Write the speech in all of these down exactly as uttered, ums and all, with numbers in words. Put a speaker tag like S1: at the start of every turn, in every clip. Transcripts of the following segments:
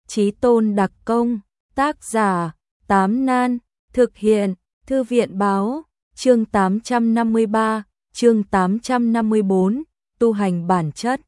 S1: Chí tôn đặc công, tác giả, Tám Nan, thực hiện, Thư viện báo, chương tám trăm năm mươi ba, chương tám trăm năm mươi bốn, tu hành bản chất.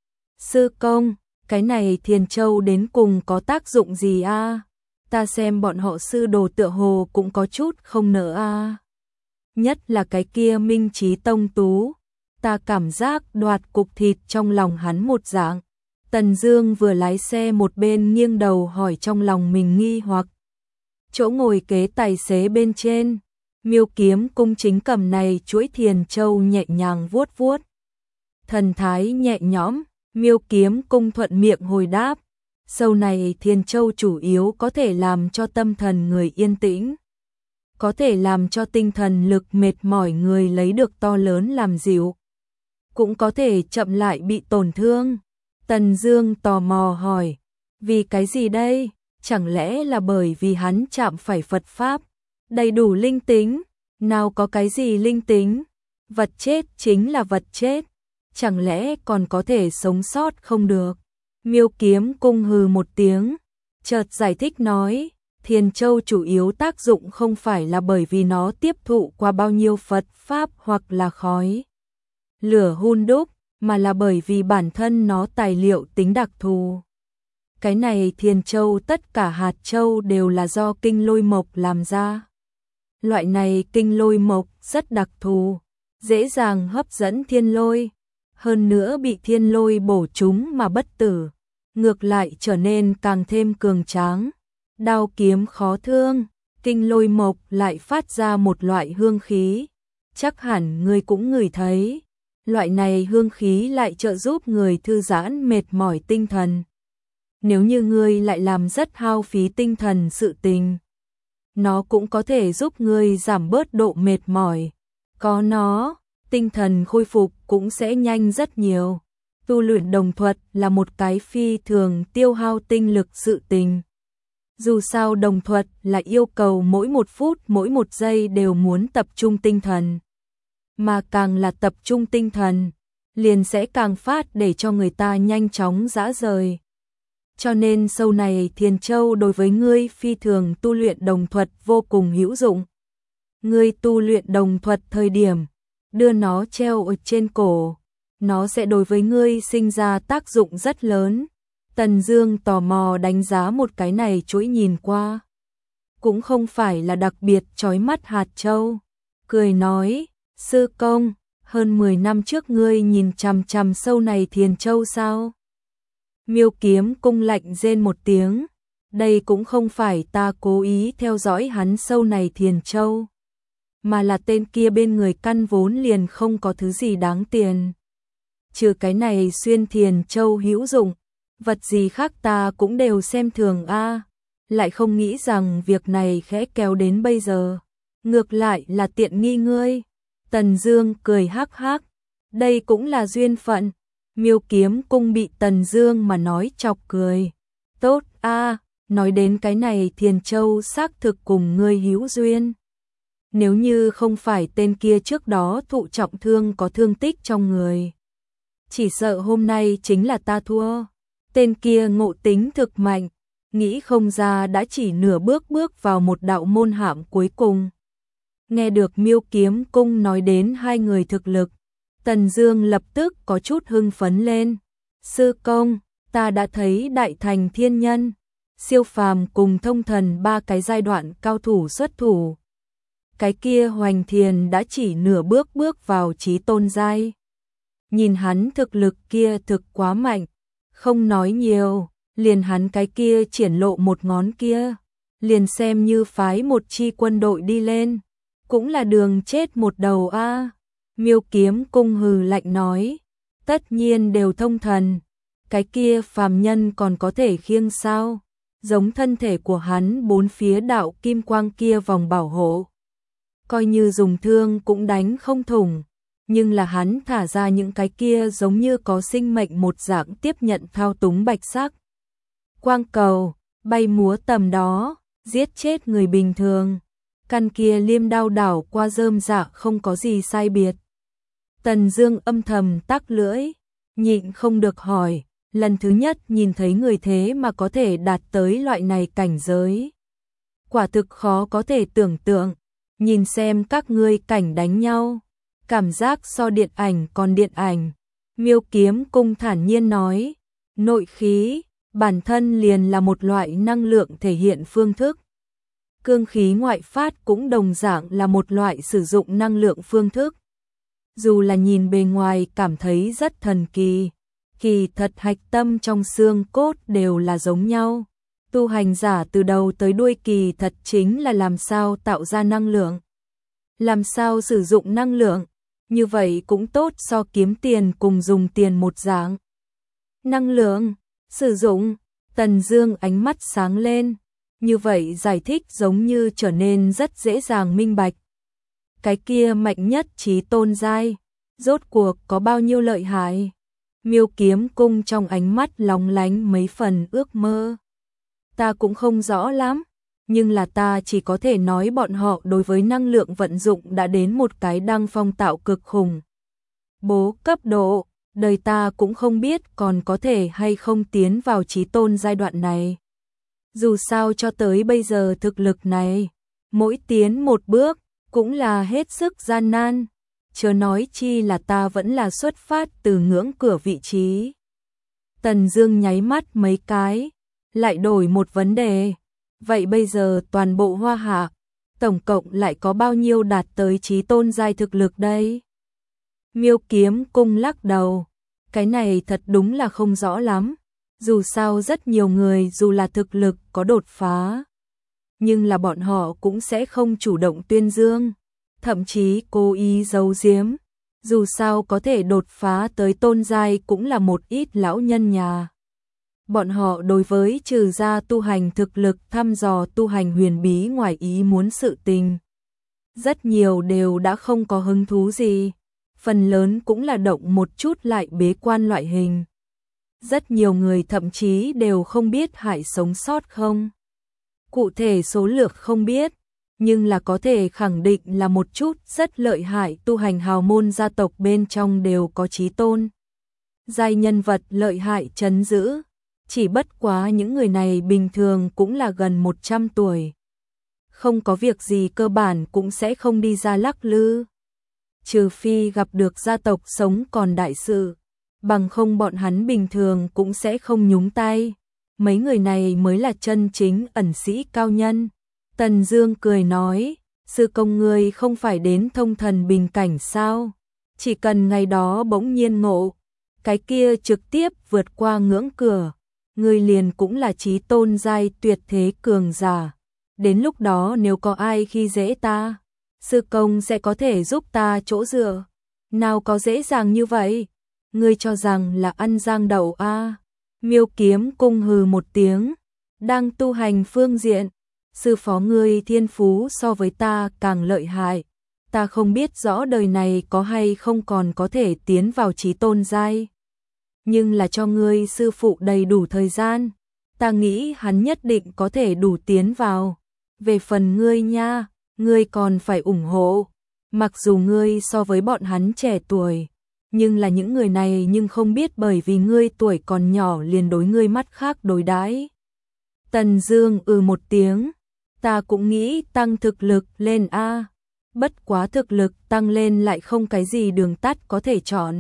S1: Sư công, cái này Thiền Châu đến cùng có tác dụng gì a? Ta xem bọn họ sư đồ tựa hồ cũng có chút không nỡ a. Nhất là cái kia Minh Chí Tông Tú, ta cảm giác đoạt cục thịt trong lòng hắn một dạng. Tần Dương vừa lái xe một bên nghiêng đầu hỏi trong lòng mình nghi hoặc. Chỗ ngồi kế tài xế bên trên, Miêu Kiếm cung chính cầm này chuỗi Thiền Châu nhẹ nhàng vuốt vuốt. Thần thái nhẹ nhõm, Miêu Kiếm cung thuận miệng hồi đáp, sau này Thiền Châu chủ yếu có thể làm cho tâm thần người yên tĩnh, có thể làm cho tinh thần lực mệt mỏi người lấy được to lớn làm dịu, cũng có thể chậm lại bị tổn thương. Tần Dương tò mò hỏi, vì cái gì đây? Chẳng lẽ là bởi vì hắn chạm phải Phật Pháp, đầy đủ linh tính? Nào có cái gì linh tính? Vật chết chính là vật chết, chẳng lẽ còn có thể sống sót không được? Miêu Kiếm cung hừ một tiếng, chợt giải thích nói, Thiền Châu chủ yếu tác dụng không phải là bởi vì nó tiếp thụ qua bao nhiêu Phật Pháp hoặc là khói lửa hun đúc, mà là bởi vì bản thân nó tài liệu tính đặc thù. Cái này Thiền Châu tất cả hạt châu đều là do kinh lôi mộc làm ra. Loại này kinh lôi mộc rất đặc thù, dễ dàng hấp dẫn thiên lôi, hơn nữa bị thiên lôi bổ trúng mà bất tử, ngược lại trở nên càng thêm cường tráng. Đao kiếm khó thương, kinh lôi mộc lại phát ra một loại hương khí, chắc hẳn ngươi cũng ngửi thấy. Loại này hương khí lại trợ giúp người thư giãn mệt mỏi tinh thần. Nếu như ngươi lại làm rất hao phí tinh thần sự tình, nó cũng có thể giúp ngươi giảm bớt độ mệt mỏi. Có nó, tinh thần khôi phục cũng sẽ nhanh rất nhiều. Tu luyện đồng thuật là một cái phi thường tiêu hao tinh lực sự tình. Dù sao đồng thuật là yêu cầu mỗi một phút mỗi một giây đều muốn tập trung tinh thần. Mà càng là tập trung tinh thần, liền sẽ càng phát để cho người ta nhanh chóng dã rời. Cho nên sau này Thiền Châu đối với ngươi phi thường tu luyện đồng thuật vô cùng hữu dụng. Ngươi tu luyện đồng thuật thời điểm, đưa nó treo ở trên cổ, nó sẽ đối với ngươi sinh ra tác dụng rất lớn. Tần Dương tò mò đánh giá một cái này chuỗi nhìn qua, cũng không phải là đặc biệt chói mắt hạt châu, cười nói, sư công, hơn mười năm trước ngươi nhìn chằm chằm sâu này Thiền Châu sao? Miêu Kiếm cung lạnh rên một tiếng, đây cũng không phải ta cố ý theo dõi hắn sâu này Thiền Châu, mà là tên kia bên người căn vốn liền không có thứ gì đáng tiền. Trừ cái này xuyên Thiền Châu hữu dụng, vật gì khác ta cũng đều xem thường a, lại không nghĩ rằng việc này khẽ kéo đến bây giờ, ngược lại là tiện nghi ngươi. Tần Dương cười hắc hắc, đây cũng là duyên phận. Miêu Kiếm cung bị Tần Dương mà nói chọc cười. Tốt a, nói đến cái này Thiền Châu xác thực cùng ngươi hữu duyên. Nếu như không phải tên kia trước đó thụ trọng thương có thương tích trong người, chỉ sợ hôm nay chính là ta thua. Tên kia ngộ tính thực mạnh, nghĩ không ra đã chỉ nửa bước bước vào một đạo môn hạm cuối cùng. Nghe được Miêu Kiếm cung nói đến hai người thực lực, Tần Dương lập tức có chút hưng phấn lên. Sư công, ta đã thấy đại thành thiên nhân, siêu phàm cùng thông thần ba cái giai đoạn cao thủ xuất thủ. Cái kia Hoành Thiền đã chỉ nửa bước bước vào chí tôn giai. Nhìn hắn thực lực kia thực quá mạnh, không nói nhiều, liền hắn cái kia triển lộ một ngón kia, liền xem như phái một chi quân đội đi lên, cũng là đường chết một đầu a. Miêu Kiếm cung hừ lạnh nói, tất nhiên đều thông thần, cái kia phàm nhân còn có thể khiêng sao? Giống thân thể của hắn bốn phía đạo kim quang kia vòng bảo hộ, coi như dùng thương cũng đánh không thủng, nhưng là hắn thả ra những cái kia giống như có sinh mệnh một dạng tiếp nhận thao túng bạch sắc quang cầu, bay múa tầm đó, giết chết người bình thường. Căn kia liêm đao đảo qua rơm rạ không có gì sai biệt. Tần Dương âm thầm tắc lưỡi, nhịn không được hỏi, lần thứ nhất nhìn thấy người thế mà có thể đạt tới loại này cảnh giới. Quả thực khó có thể tưởng tượng, nhìn xem các ngươi cảnh đánh nhau, cảm giác so điện ảnh còn điện ảnh. Miêu Kiếm Cung thản nhiên nói, nội khí, bản thân liền là một loại năng lượng thể hiện phương thức. Cương khí ngoại phát cũng đồng dạng là một loại sử dụng năng lượng phương thức. Dù là nhìn bề ngoài cảm thấy rất thần kỳ, kỳ thật hạch tâm trong xương cốt đều là giống nhau. Tu hành giả từ đầu tới đuôi kỳ thật chính là làm sao tạo ra năng lượng, làm sao sử dụng năng lượng, như vậy cũng tốt so kiếm tiền cùng dùng tiền một dạng. Năng lượng, sử dụng, Tần Dương ánh mắt sáng lên, như vậy giải thích giống như trở nên rất dễ dàng minh bạch. Cái kia mạnh nhất chí tôn giai, rốt cuộc có bao nhiêu lợi hại? Miêu Kiếm Cung trong ánh mắt lóng lánh mấy phần ước mơ. Ta cũng không rõ lắm, nhưng là ta chỉ có thể nói bọn họ đối với năng lượng vận dụng đã đến một cái đăng phong tạo cực khủng bố cấp độ, đời ta cũng không biết còn có thể hay không tiến vào chí tôn giai đoạn này. Dù sao cho tới bây giờ thực lực này, mỗi tiến một bước cũng là hết sức gian nan, chớ nói chi là ta vẫn là xuất phát từ ngưỡng cửa vị trí. Tần Dương nháy mắt mấy cái, lại đổi một vấn đề. Vậy bây giờ toàn bộ Hoa Hạ, tổng cộng lại có bao nhiêu đạt tới chí tôn giai thực lực đây? Miêu Kiếm Cung lắc đầu, cái này thật đúng là không rõ lắm. Dù sao rất nhiều người dù là thực lực có đột phá, nhưng là bọn họ cũng sẽ không chủ động tuyên dương, thậm chí cố ý giấu giếm. Dù sao có thể đột phá tới tôn giai cũng là một ít lão nhân nhà. Bọn họ đối với trừ ra tu hành thực lực thăm dò tu hành huyền bí ngoài ý muốn sự tình, rất nhiều đều đã không có hứng thú gì, phần lớn cũng là động một chút lại bế quan loại hình. Rất nhiều người thậm chí đều không biết hại sống sót không. Cụ thể số lượng không biết, nhưng là có thể khẳng định là một chút rất lợi hại tu hành hào môn gia tộc bên trong đều có chí tôn giai nhân vật lợi hại trấn giữ. Chỉ bất quá những người này bình thường cũng là gần một trăm tuổi. Không có việc gì cơ bản cũng sẽ không đi ra lắc lư. Trừ phi gặp được gia tộc sống còn đại sự, bằng không bọn hắn bình thường cũng sẽ không nhúng tay. Mấy người này mới là chân chính ẩn sĩ cao nhân. Tần Dương cười nói, sư công ngươi không phải đến thông thần bình cảnh sao? Chỉ cần ngày đó bỗng nhiên ngộ, cái kia trực tiếp vượt qua ngưỡng cửa, ngươi liền cũng là chí tôn giai tuyệt thế cường giả. Đến lúc đó nếu có ai khi dễ ta, sư công sẽ có thể giúp ta chỗ dựa. Nào có dễ dàng như vậy? Ngươi cho rằng là ăn giang đậu a? À? Miêu Kiếm Cung hừ một tiếng, đang tu hành phương diện, sư phó ngươi thiên phú so với ta càng lợi hại. Ta không biết rõ đời này có hay không còn có thể tiến vào chí tôn giai. Nhưng là cho ngươi sư phụ đầy đủ thời gian, ta nghĩ hắn nhất định có thể đủ tiến vào. Về phần ngươi nha, ngươi còn phải ủng hộ. Mặc dù ngươi so với bọn hắn trẻ tuổi, nhưng là những người này nhưng không biết bởi vì ngươi tuổi còn nhỏ liền đối ngươi mắt khác đối đãi. Tần Dương ừ một tiếng, ta cũng nghĩ tăng thực lực lên a, bất quá thực lực tăng lên lại không cái gì đường tắt có thể chọn.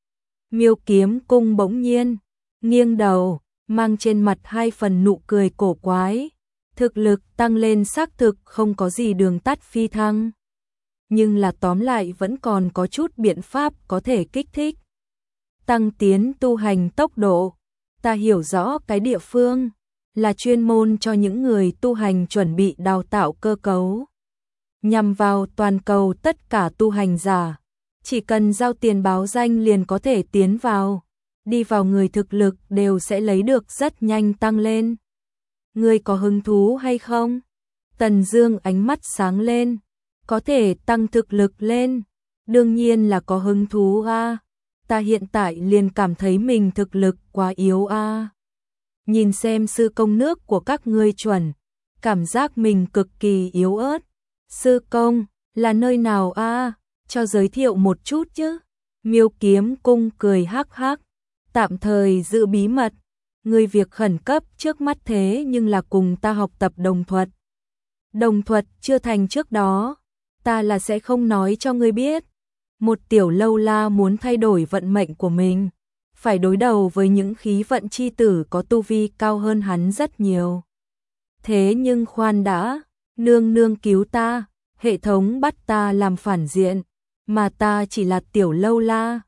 S1: Miêu Kiếm Cung bỗng nhiên nghiêng đầu, mang trên mặt hai phần nụ cười cổ quái. Thực lực tăng lên xác thực không có gì đường tắt phi thăng, nhưng là tóm lại vẫn còn có chút biện pháp có thể kích thích tăng tiến tu hành tốc độ. Ta hiểu rõ cái địa phương là chuyên môn cho những người tu hành chuẩn bị đào tạo cơ cấu, nhằm vào toàn cầu tất cả tu hành giả. Chỉ cần giao tiền báo danh liền có thể tiến vào, đi vào người thực lực đều sẽ lấy được rất nhanh tăng lên. Ngươi có hứng thú hay không? Tần Dương ánh mắt sáng lên, có thể tăng thực lực lên, đương nhiên là có hứng thú a. Ta hiện tại liền cảm thấy mình thực lực quá yếu a. Nhìn xem sư công nước của các ngươi chuẩn, cảm giác mình cực kỳ yếu ớt. Sư công, là nơi nào a? Cho giới thiệu một chút chứ. Miêu Kiếm Cung cười hắc hắc, tạm thời giữ bí mật. Ngươi việc khẩn cấp trước mắt thế nhưng là cùng ta học tập đồng thuật. Đồng thuật chưa thành trước đó, ta là sẽ không nói cho ngươi biết. Một tiểu lâu la muốn thay đổi vận mệnh của mình, phải đối đầu với những khí vận chi tử có tu vi cao hơn hắn rất nhiều. Thế nhưng khoan đã, nương nương cứu ta, hệ thống bắt ta làm phản diện, mà ta chỉ là tiểu lâu la,